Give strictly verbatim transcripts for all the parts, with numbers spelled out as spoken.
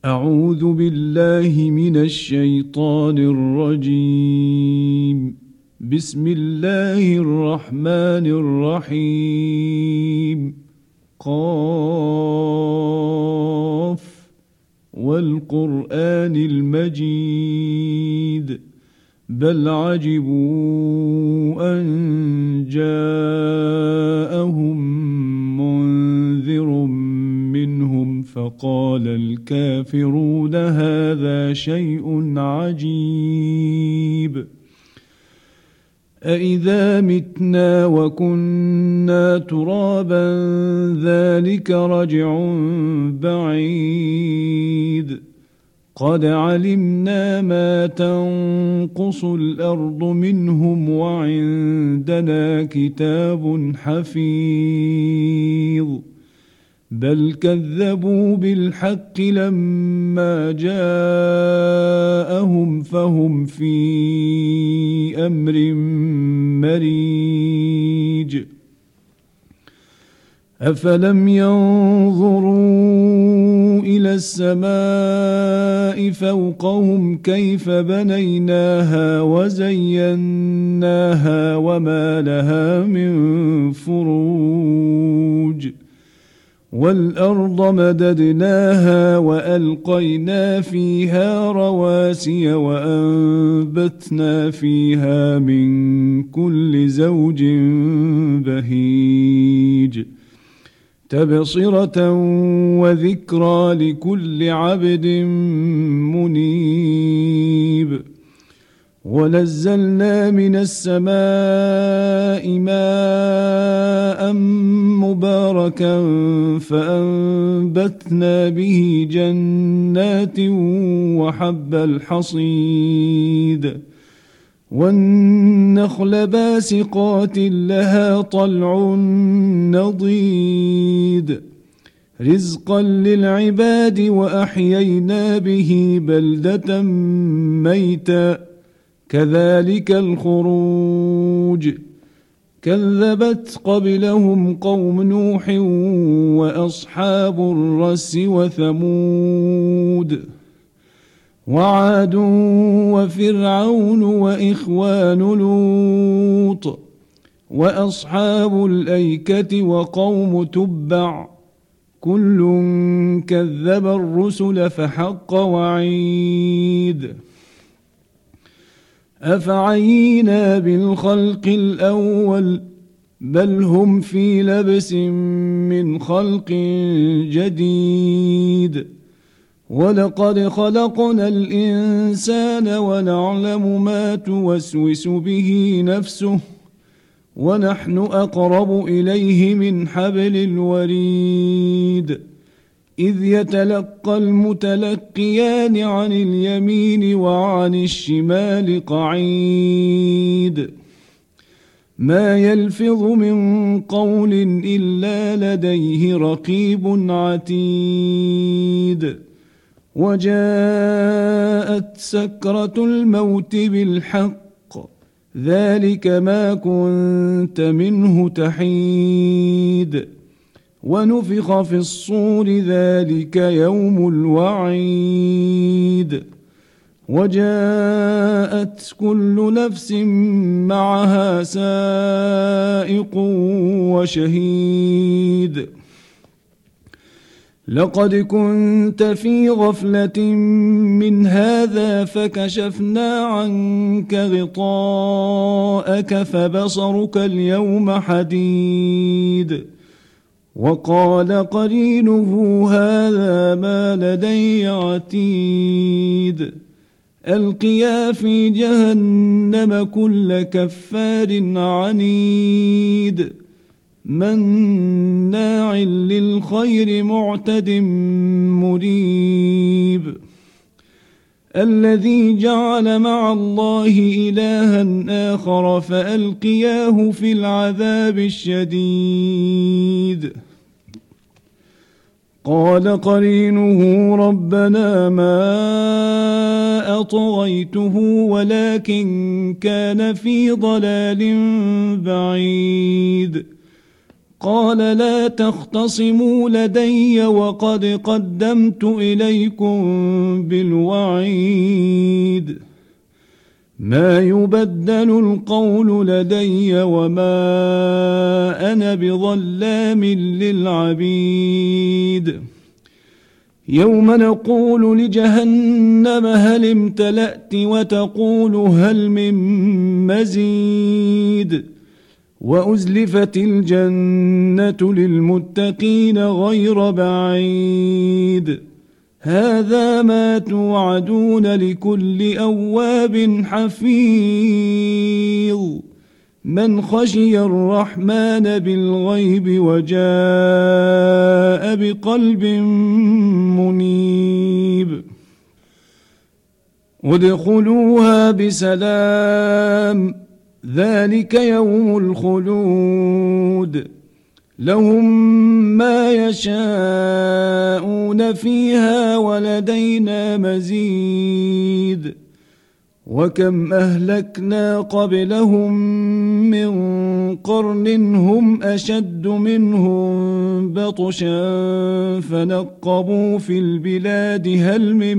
أعوذ بالله من الشيطان الرجيم. بسم الله الرحمن الرحيم. قاف والقرآن المجيد بل عجبوا أن جاءهم منذر منهم فقال الكافرون هذا شيء عجيب أإذا متنا وكنا ترابا ذلك رجع بعيد قد علمنا ما تنقص الأرض منهم وعندنا كتاب حفيظ بل كذبوا بالحق لما جاءهم فهم في أمر مريج أفلم ينظروا إلى السماء فوقهم كيف بنيناها وزيناها وما لها من فروج والأرض مددناها وألقينا فيها رواسي وأنبتنا فيها من كل زوج بهيج تبصرة وذكرى لكل عبد منيب ونزلنا من السماء ماء مباركا فأنبتنا به جنات وحب الحصيد والنخل باسقات لها طلع نضيد رزقا للعباد وأحيينا به بلدة ميتا كذلك الخروج كذبت قبلهم قوم نوح وأصحاب الرس وثمود وعاد وفرعون وإخوان لوط وأصحاب الأيكة وقوم تبع كل كذب الرسل فحق وعيد أفعينا بالخلق الأول بل هم في لبس من خلق جديد ولقد خلقنا الإنسان ونعلم ما توسوس به نفسه ونحن أقرب إليه من حبل الوريد إذ يتلقى المتلقيان عن اليمين وعن الشمال قعيد ما يلفظ من قول إلا لديه رقيب عتيد وجاءت سكرة الموت بالحق ذلك ما كنت منه تحيد ونفخ في الصور ذلك يوم الوعيد وجاءت كل نفس معها سائق وشهيد لقد كنت في غفلة من هذا فكشفنا عنك غطاءك فبصرك اليوم حديد وقال قرينه هذا ما لدي عتيد ألقيا في جهنم كل كفار عنيد مناع للخير معتد مريب الذي جعل مع الله إلها آخر فألقياه في العذاب الشديد قال قرينه ربنا ما أطغيته ولكن كان في ضلال بعيد قال لا تختصموا لدي وقد قدمت إليكم بالوعيد ما يبدل القول لدي وما أنا بظلام للعبيد يوم نقول لجهنم هل امتلأت وتقول هل من مزيد وأزلفت الجنة للمتقين غير بعيد هذا ما توعدون لكل أواب حفيظ من خشي الرحمن بالغيب وجاء بقلب منيب ادخلوها بسلام ذلك يوم الخلود لهم ما يشاءون فيها ولدينا مزيد وكم أهلكنا قبلهم من قرن هم أشد منهم بطشا فنقبوا في البلاد هل من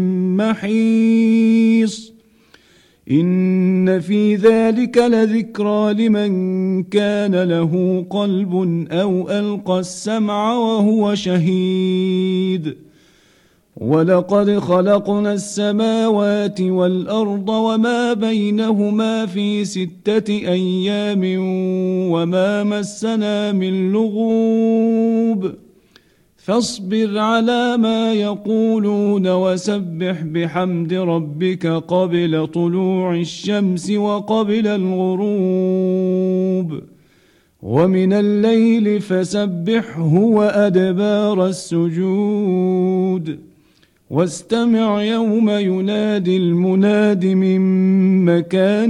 محيص إن في ذلك لذكرى لمن كان له قلب أو ألقى السمع وهو شهيد ولقد خلقنا السماوات والأرض وما بينهما في ستة أيام وما مسنا من لغوب فاصبر على ما يقولون وسبح بحمد ربك قبل طلوع الشمس وقبل الغروب ومن الليل فسبحه وأدبار السجود واستمع يوم ينادي المناد من مكان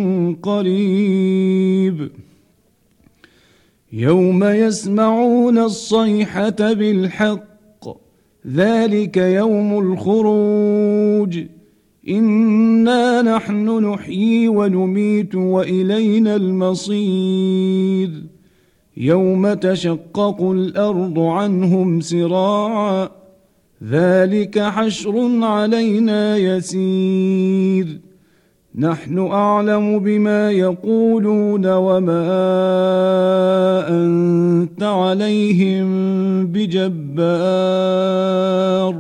قريب يوم يسمعون الصيحة بالحق ذلك يوم الخروج إنا نحن نحيي ونميت وإلينا المصير يوم تشقق الأرض عنهم سراعا ذلك حشر علينا يسير نحن أعلم بما يقولون وما أنت عليهم بجبار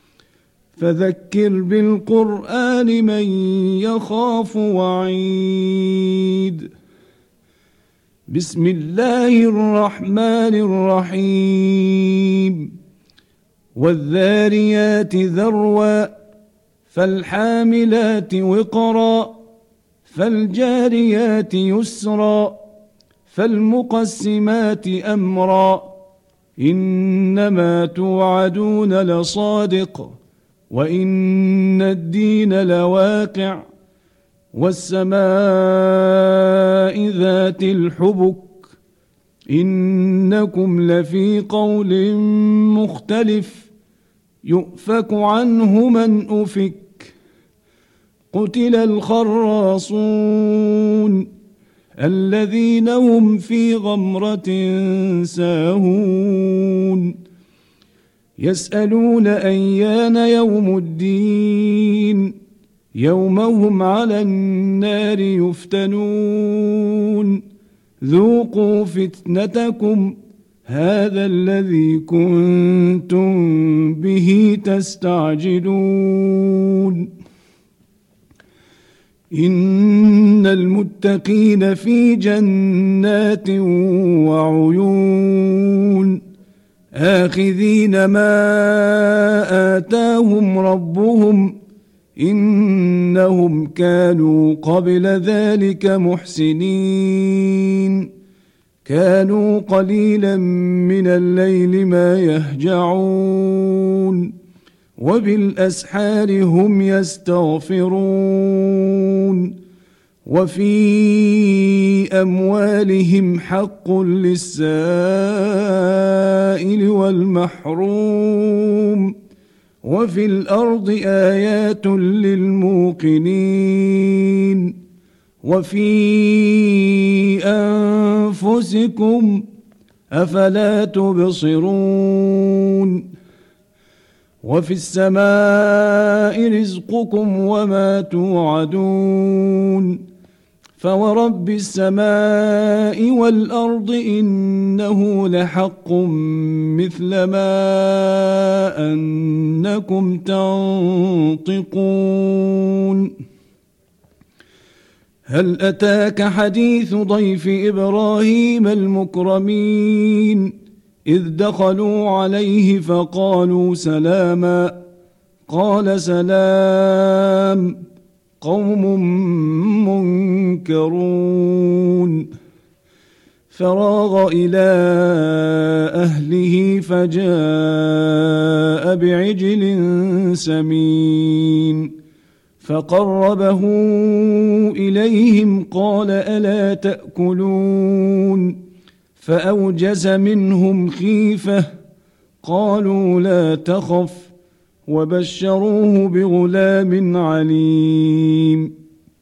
فذكر بالقرآن من يخاف وعيد بسم الله الرحمن الرحيم والذاريات ذروا فالحاملات وقرا فالجاريات يسرا فالمقسمات أمرا إنما توعدون لصادق وإن الدين لواقع والسماء ذات الحبك إنكم لفي قول مختلف يؤفك عنه من أفك قتل الخراصون الذين هم في غمرة ساهون يسألون أيان يوم الدين يوم هم على النار يفتنون ذوقوا فتنتكم هذا الذي كنتم به تستعجلون إن المتقين في جنات وعيون آخذين ما آتاهم ربهم إنهم كانوا قبل ذلك محسنين كانوا قليلا من الليل ما يهجعون وبالأسحار هم يستغفرون وفي أموالهم حق للسائل والمحروم وفي الأرض آيات للموقنين وفي أنفسكم أفلا تبصرون وفي السماء رزقكم وما توعدون فورب السماء والأرض إنه لحق مثل ما أنكم تنطقون هل أتاك حديث ضيف إبراهيم المكرمين إذ دخلوا عليه فقالوا سلاما قال سلام قوم منكرون فراغ إلى أهله فجاء بعجل سمين فقربه إليهم قال ألا تأكلون فأوجس منهم خيفة قالوا لا تخف وبشروه بغلام عليم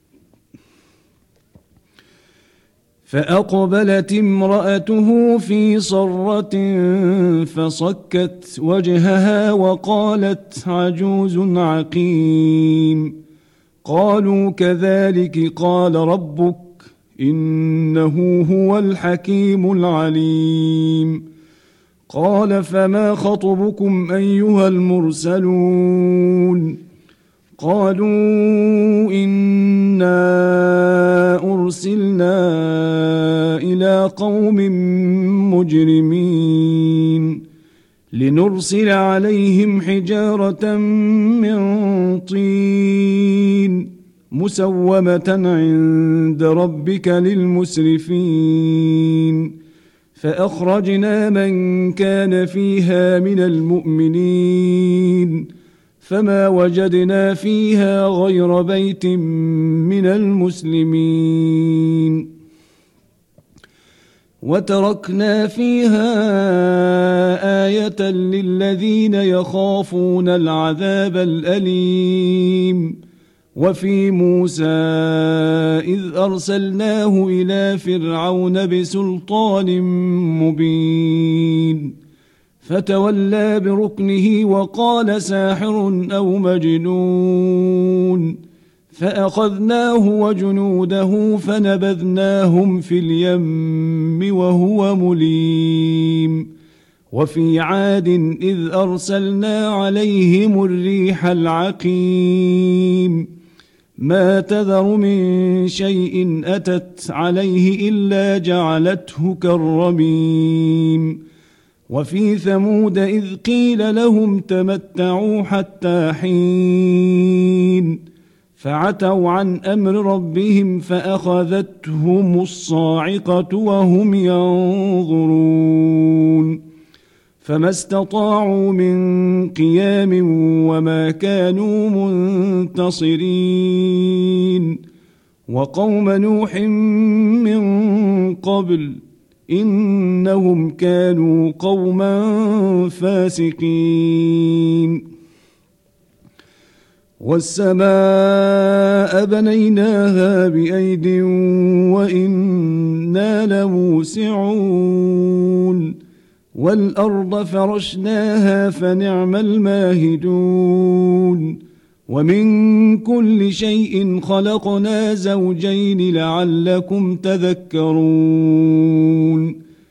فأقبلت امرأته في صرة فصكت وجهها وقالت عجوز عقيم قالوا كذلك قال ربك إنه هو الحكيم العليم قال فما خطبكم أيها المرسلون قالوا إنا أرسلنا إلى قوم مجرمين لنرسل عليهم حجارة من طين مسومة عند ربك للمسرفين فأخرجنا من كان فيها من المؤمنين فما وجدنا فيها غير بيت من المسلمين وتركنا فيها آية للذين يخافون العذاب الأليم وفي موسى إذ أرسلناه إلى فرعون بسلطان مبين فتولى بركنه وقال ساحر أو مجنون فأخذناه وجنوده فنبذناهم في اليم وهو مليم وفي عاد إذ أرسلنا عليهم الريح العقيم ما تذر من شيء أتت عليه إلا جعلته كالرميم وفي ثمود إذ قيل لهم تمتعوا حتى حين فعتوا عن أمر ربهم فأخذتهم الصاعقة وهم ينظرون فما استطاعوا من قيام وما كانوا منتصرين وقوم نوح من قبل إنهم كانوا قوما فاسقين والسماء بنيناها بأيد وإنا لموسعون والأرض فرشناها فنعم الماهدون ومن كل شيء خلقنا زوجين لعلكم تذكرون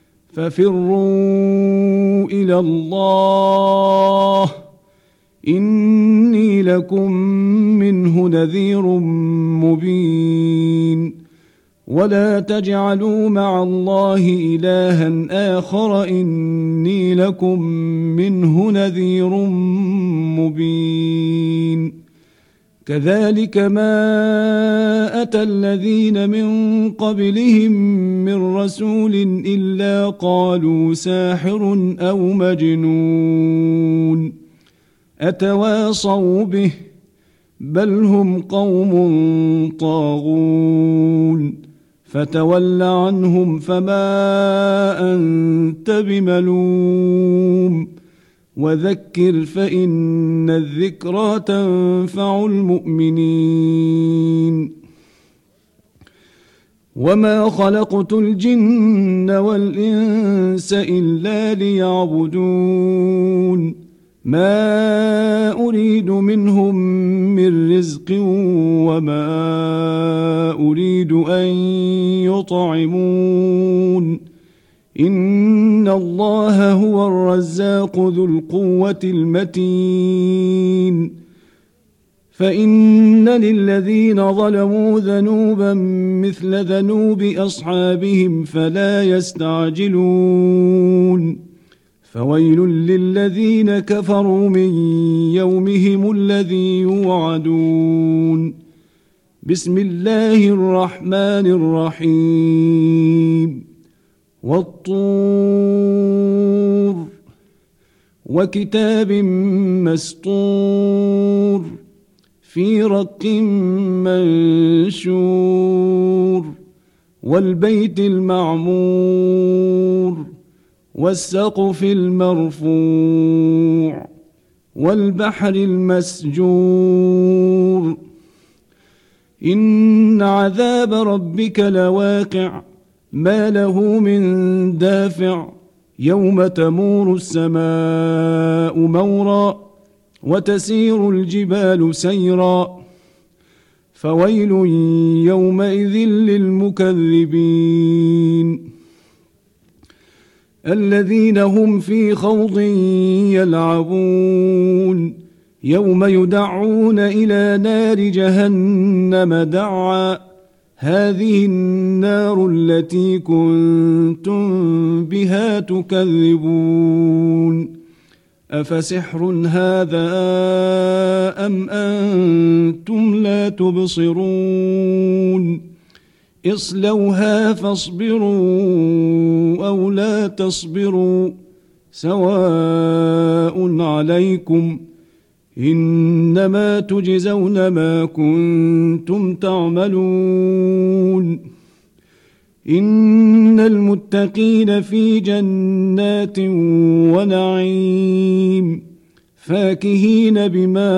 ففروا إلى الله إني لكم منه نذير مبين ولا تجعلوا مع الله إلها آخر إني لكم منه نذير مبين كذلك ما أتى الذين من قبلهم من رسول إلا قالوا ساحر أو مجنون أتواصوا به بل هم قوم طاغون فتول عنهم فما أنت بملوم وذكر فإن الذكرى تنفع المؤمنين وما خلقت الجن والإنس إلا ليعبدون ما أريد منهم من رزق وما أريد أن يطعمون إن الله هو الرزاق ذو القوة المتين فإن للذين ظلموا ذنوبا مثل ذنوب أصحابهم فلا يستعجلون فويل للذين كفروا من يومهم الذي يوعدون بسم الله الرحمن الرحيم والطور وكتاب مسطور في رق منشور والبيت المعمور والسقف المرفوع والبحر المسجور إن عذاب ربك لواقع ما له من دافع يوم تمور السماء مورا وتسير الجبال سيرا فويل يومئذ للمكذبين الذين هم في خوض يلعبون يوم يدعون إلى نار جهنم دعا هذه النار التي كنتم بها تكذبون أفسحر هذا أم أنتم لا تبصرون اصلوها فاصبروا أو لا تصبروا سواء عليكم إنما تجزون ما كنتم تعملون إن المتقين في جنات ونعيم فاكهين بما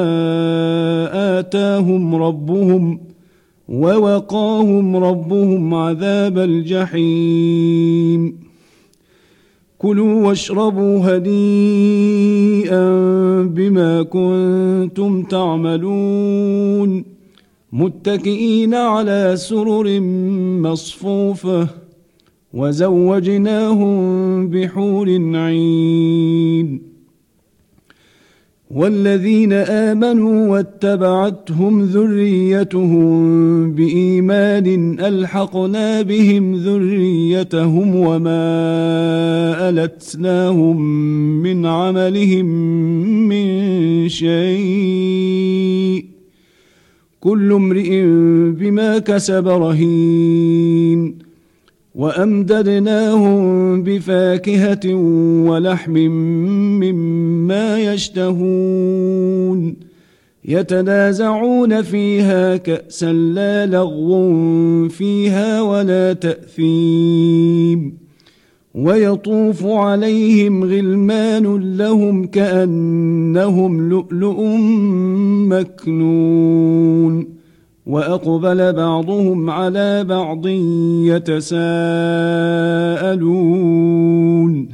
آتاهم ربهم ووقاهم ربهم عذاب الجحيم كلوا واشربوا هنيئا بما كنتم تعملون متكئين على سرر مصفوفة وزوجناهم بحور عين والذين آمنوا واتبعتهم ذريتهم بإيمان ألحقنا بهم ذريتهم وما ألتناهم من عملهم من شيء كل امرئ بما كسب رهين وأمددناهم بفاكهة ولحم مما يشتهون يتنازعون فيها كأسا لا لغو فيها ولا تأثيم ويطوف عليهم غلمان لهم كأنهم لؤلؤ مكنون وأقبل بعضهم على بعض يتساءلون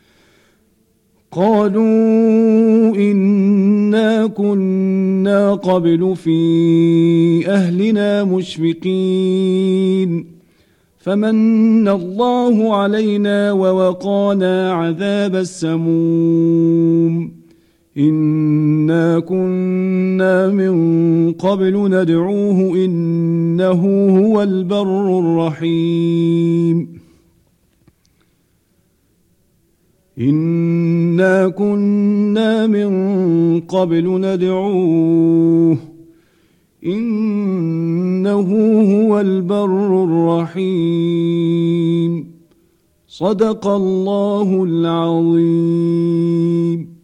قالوا إنا كنا قبل في أهلنا مشفقين فمن الله علينا ووقانا عذاب السموم إنا كنا من قبل ندعوه إنه هو البر الرحيم إنا كنا من قبل ندعوه إنه هو البر الرحيم صدق الله العظيم.